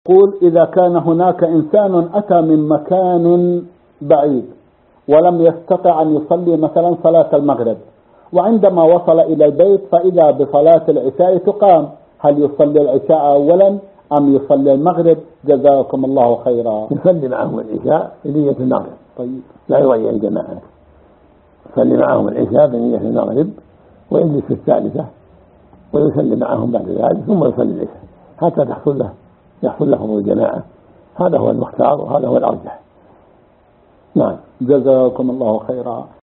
يقول إذا كان هناك إنسان أتى من مكان بعيد ولم يستطع أن يصلي مثلا صلاة المغرب، وعندما وصل إلى البيت فإذا بصلاة العشاء تقام، هل يصلي العشاء أولا أم يصلي المغرب؟ جزاكم الله خيرا. يصلي معهم العشاء بنية المغرب. طيب. لا يضيع الجماعة، يصلي معهم العشاء بنية المغرب ويجلس في الثالثة ويصلي معهم بعد ذلك ثم يصلي العشاء حتى يحصل لهم الجماعة. هذا هو المختار وهذا هو الأرجح. نعم. جزاكم الله خيرا.